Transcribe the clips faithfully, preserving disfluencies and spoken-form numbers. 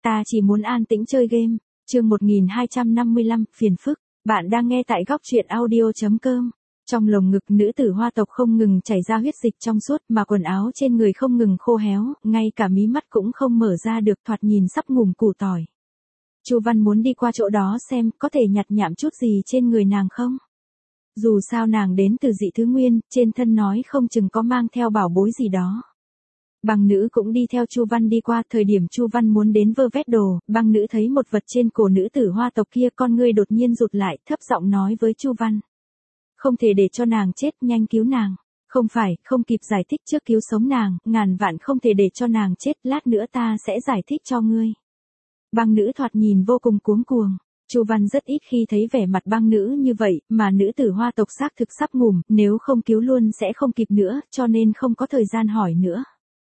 ta chỉ muốn an tĩnh chơi game. Chương một nghìn hai trăm năm mươi lăm, phiền phức. Bạn đang nghe tại góc truyện audio chấm com. Trong lồng ngực nữ tử hoa tộc không ngừng chảy ra huyết dịch trong suốt mà quần áo trên người không ngừng khô héo, ngay cả mí mắt cũng không mở ra được, thoạt nhìn sắp ngủm củ tỏi. Chu Văn muốn đi qua chỗ đó xem có thể nhặt nhảm chút gì trên người nàng không. Dù sao nàng đến từ dị thứ nguyên, trên thân nói không chừng có mang theo bảo bối gì đó. Băng nữ cũng đi theo Chu Văn đi qua, thời điểm Chu Văn muốn đến vơ vét đồ, băng nữ thấy một vật trên cổ nữ tử hoa tộc kia, con ngươi đột nhiên rụt lại, thấp giọng nói với Chu Văn. Không thể để cho nàng chết, nhanh cứu nàng. Không phải, không kịp giải thích trước cứu sống nàng, ngàn vạn không thể để cho nàng chết, lát nữa ta sẽ giải thích cho ngươi. Băng nữ thoạt nhìn vô cùng cuống cuồng. Chu Văn rất ít khi thấy vẻ mặt băng nữ như vậy, mà nữ tử hoa tộc xác thực sắp ngủm, nếu không cứu luôn sẽ không kịp nữa, cho nên không có thời gian hỏi nữa.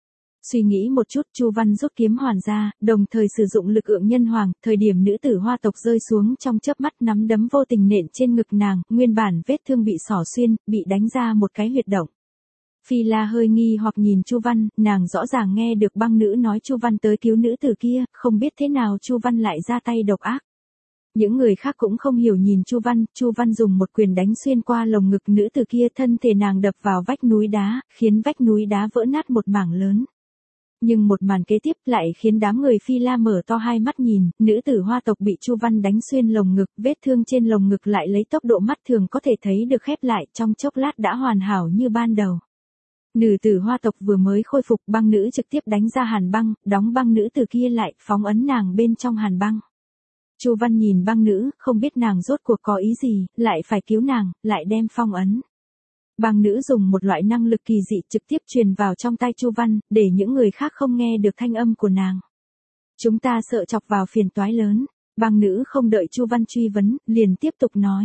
Suy nghĩ một chút, Chu Văn rút kiếm hoàn ra, đồng thời sử dụng lực ượng nhân hoàng, thời điểm nữ tử hoa tộc rơi xuống trong chớp mắt, nắm đấm vô tình nện trên ngực nàng, nguyên bản vết thương bị xỏ xuyên, bị đánh ra một cái huyệt động. Phi La hơi nghi hoặc nhìn Chu Văn, nàng rõ ràng nghe được băng nữ nói Chu Văn tới cứu nữ tử kia, không biết thế nào Chu Văn lại ra tay độc ác. Những người khác cũng không hiểu nhìn Chu Văn, Chu Văn dùng một quyền đánh xuyên qua lồng ngực nữ tử kia, thân thể nàng đập vào vách núi đá, khiến vách núi đá vỡ nát một mảng lớn. Nhưng một màn kế tiếp lại khiến đám người Phi La mở to hai mắt nhìn, nữ tử hoa tộc bị Chu Văn đánh xuyên lồng ngực, vết thương trên lồng ngực lại lấy tốc độ mắt thường có thể thấy được khép lại, trong chốc lát đã hoàn hảo như ban đầu. Nữ tử hoa tộc vừa mới khôi phục, băng nữ trực tiếp đánh ra hàn băng, đóng băng nữ tử kia lại, phóng ấn nàng bên trong hàn băng. Chu Văn nhìn băng nữ, không biết nàng rốt cuộc có ý gì, lại phải cứu nàng, lại đem phong ấn. Băng nữ dùng một loại năng lực kỳ dị trực tiếp truyền vào trong tai Chu Văn, để những người khác không nghe được thanh âm của nàng. Chúng ta sợ chọc vào phiền toái lớn. Băng nữ không đợi Chu Văn truy vấn, liền tiếp tục nói.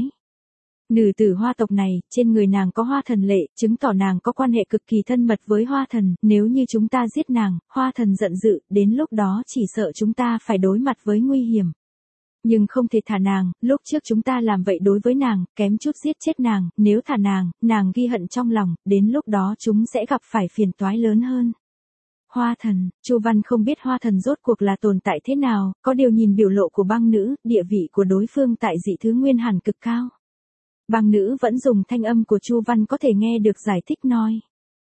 Nữ tử hoa tộc này, trên người nàng có hoa thần lệ, chứng tỏ nàng có quan hệ cực kỳ thân mật với hoa thần, nếu như chúng ta giết nàng, hoa thần giận dữ, đến lúc đó chỉ sợ chúng ta phải đối mặt với nguy hiểm. Nhưng không thể thả nàng, lúc trước chúng ta làm vậy đối với nàng, kém chút giết chết nàng, nếu thả nàng, nàng ghi hận trong lòng, đến lúc đó chúng sẽ gặp phải phiền toái lớn hơn. Hoa thần, Chu Văn không biết hoa thần rốt cuộc là tồn tại thế nào, có điều nhìn biểu lộ của băng nữ, địa vị của đối phương tại dị thứ nguyên hẳn cực cao. Băng nữ vẫn dùng thanh âm của Chu Văn có thể nghe được giải thích nói.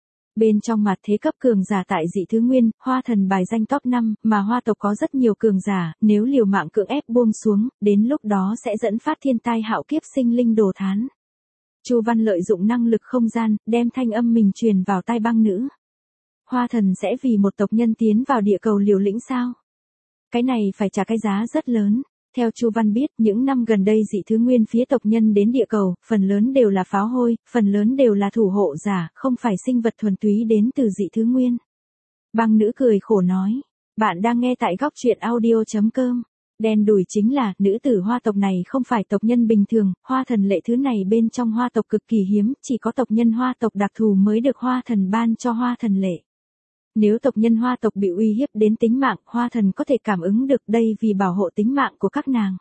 Bên trong mặt thế cấp cường giả tại dị thứ nguyên, hoa thần bài danh top năm, mà hoa tộc có rất nhiều cường giả, nếu liều mạng cưỡng ép buông xuống, đến lúc đó sẽ dẫn phát thiên tai hạo kiếp, sinh linh đồ thán. Chu Văn lợi dụng năng lực không gian, đem thanh âm mình truyền vào tai băng nữ. Hoa thần sẽ vì một tộc nhân tiến vào địa cầu liều lĩnh sao? Cái này phải trả cái giá rất lớn. Theo Chu Văn biết, những năm gần đây dị thứ nguyên phía tộc nhân đến địa cầu, phần lớn đều là pháo hôi, phần lớn đều là thủ hộ giả, không phải sinh vật thuần túy đến từ dị thứ nguyên. Băng nữ cười khổ nói, bạn đang nghe tại góc truyện audio chấm com. Đen đủi chính là, nữ tử hoa tộc này không phải tộc nhân bình thường, hoa thần lệ thứ này bên trong hoa tộc cực kỳ hiếm, chỉ có tộc nhân hoa tộc đặc thù mới được hoa thần ban cho hoa thần lệ. Nếu tộc nhân hoa tộc bị uy hiếp đến tính mạng, hoa thần có thể cảm ứng được đây vì bảo hộ tính mạng của các nàng.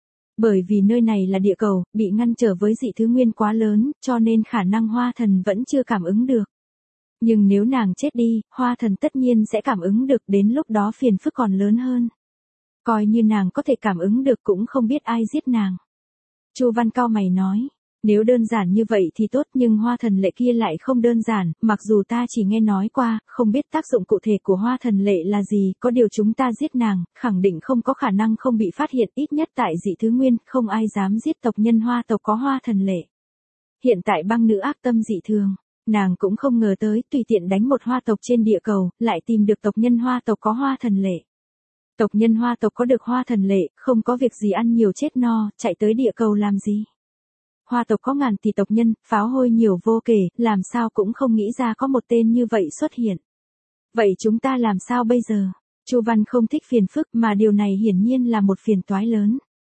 Bởi vì nơi này là địa cầu, bị ngăn trở với dị thứ nguyên quá lớn, cho nên khả năng hoa thần vẫn chưa cảm ứng được. Nhưng nếu nàng chết đi, hoa thần tất nhiên sẽ cảm ứng được, đến lúc đó phiền phức còn lớn hơn. Coi như nàng có thể cảm ứng được cũng không biết ai giết nàng. Chu Văn cau mày nói. Nếu đơn giản như vậy thì tốt, nhưng hoa thần lệ kia lại không đơn giản, mặc dù ta chỉ nghe nói qua, không biết tác dụng cụ thể của hoa thần lệ là gì, có điều chúng ta giết nàng, khẳng định không có khả năng không bị phát hiện, ít nhất tại dị thứ nguyên, không ai dám giết tộc nhân hoa tộc có hoa thần lệ. Hiện tại băng nữ ác tâm dị thường, nàng cũng không ngờ tới, tùy tiện đánh một hoa tộc trên địa cầu, lại tìm được tộc nhân hoa tộc có hoa thần lệ. Tộc nhân hoa tộc có được hoa thần lệ, không có việc gì ăn nhiều chết no, chạy tới địa cầu làm gì? Hoa tộc có ngàn tỷ tộc nhân, pháo hôi nhiều vô kể, làm sao cũng không nghĩ ra có một tên như vậy xuất hiện. Vậy chúng ta làm sao bây giờ? Chu Văn không thích phiền phức, mà điều này hiển nhiên là một phiền toái lớn.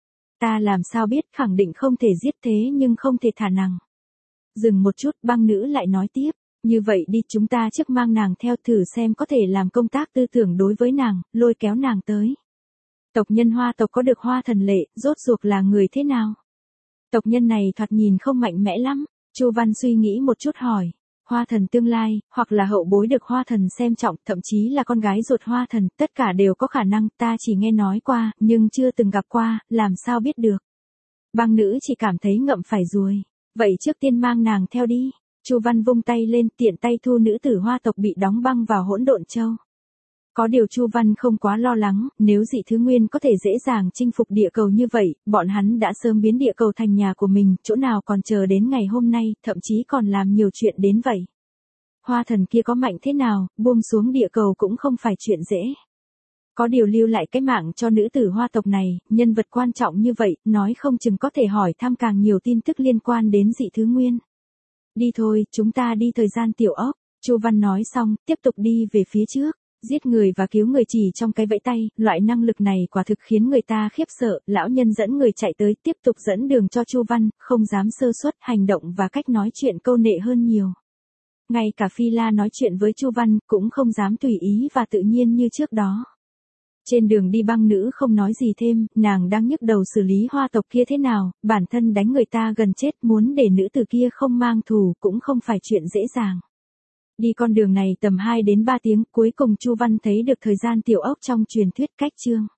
Ta làm sao biết, khẳng định không thể giết thế nhưng không thể thả nàng. Dừng một chút, băng nữ lại nói tiếp, như vậy đi, chúng ta trước mang nàng theo thử xem có thể làm công tác tư tưởng đối với nàng, lôi kéo nàng tới. Tộc nhân hoa tộc có được hoa thần lệ, rốt cuộc là người thế nào? Tộc nhân này thoạt nhìn không mạnh mẽ lắm, Chu Văn suy nghĩ một chút hỏi. Hoa thần tương lai, hoặc là hậu bối được hoa thần xem trọng, thậm chí là con gái ruột hoa thần, tất cả đều có khả năng, ta chỉ nghe nói qua, nhưng chưa từng gặp qua, làm sao biết được. Băng nữ chỉ cảm thấy ngậm phải ruồi. Vậy trước tiên mang nàng theo đi. Chu Văn vung tay lên, tiện tay thu nữ tử hoa tộc bị đóng băng vào hỗn độn châu. Có điều Chu Văn không quá lo lắng, nếu dị thứ nguyên có thể dễ dàng chinh phục địa cầu như vậy, bọn hắn đã sớm biến địa cầu thành nhà của mình, chỗ nào còn chờ đến ngày hôm nay, thậm chí còn làm nhiều chuyện đến vậy. Hoa thần kia có mạnh thế nào, buông xuống địa cầu cũng không phải chuyện dễ. Có điều lưu lại cái mạng cho nữ tử hoa tộc này, nhân vật quan trọng như vậy, nói không chừng có thể hỏi thăm càng nhiều tin tức liên quan đến dị thứ nguyên. Đi thôi, chúng ta đi thời gian tiểu ốc. Chu Văn nói xong, tiếp tục đi về phía trước. Giết người và cứu người chỉ trong cái vẫy tay, loại năng lực này quả thực khiến người ta khiếp sợ. Lão nhân dẫn người chạy tới, tiếp tục dẫn đường cho Chu Văn, không dám sơ suất, hành động và cách nói chuyện câu nệ hơn nhiều. Ngay cả Phi La nói chuyện với Chu Văn, cũng không dám tùy ý và tự nhiên như trước đó. Trên đường đi băng nữ không nói gì thêm, nàng đang nhức đầu xử lý hoa tộc kia thế nào, bản thân đánh người ta gần chết, muốn để nữ tử kia không mang thù cũng không phải chuyện dễ dàng. Đi con đường này tầm hai đến ba tiếng, cuối cùng Chu Văn thấy được thời gian tiểu ốc trong truyền thuyết cách chương.